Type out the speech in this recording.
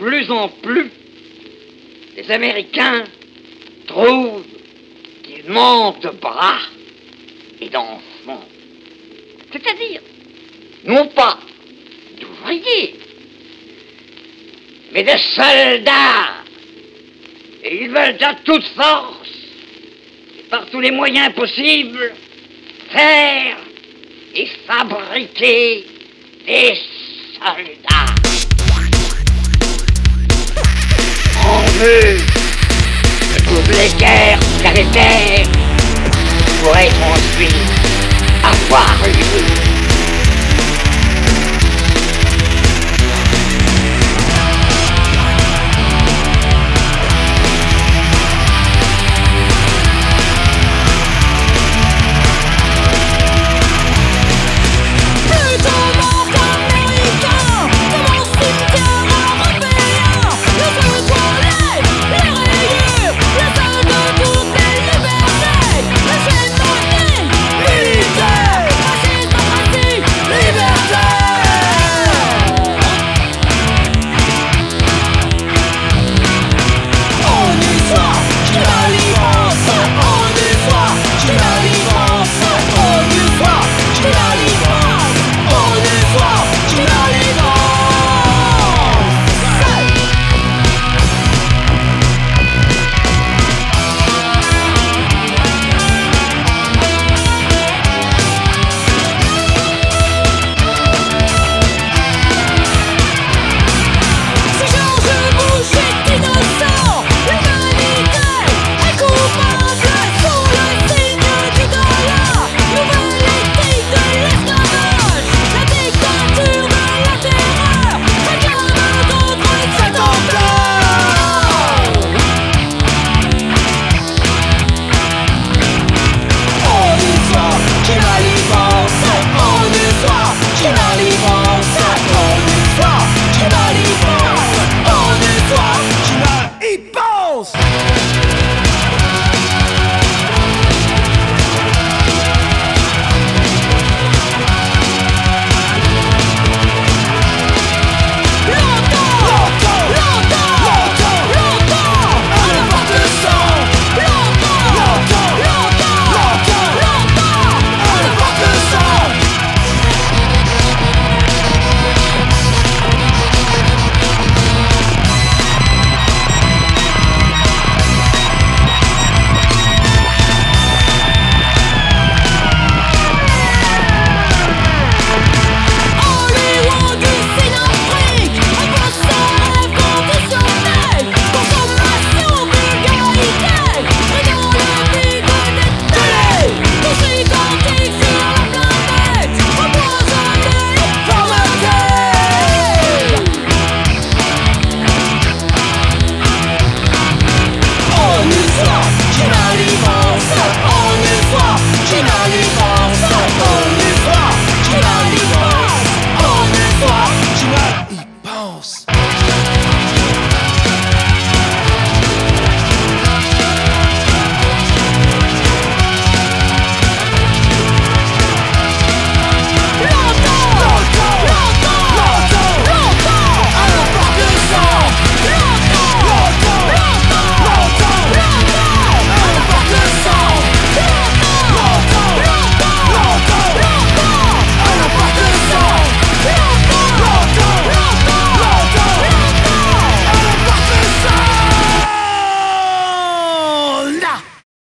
plus en plus, les Américains trouvent qu'ils manquent de bras et d'enfants. C'est-à-dire, non pas d'ouvriers, mais de soldats. Et ils veulent à toute force, et par tous les moyens possibles, faire et fabriquer des soldats. On veut que toutes les guerres planétaires pourraient ensuite avoir lieu.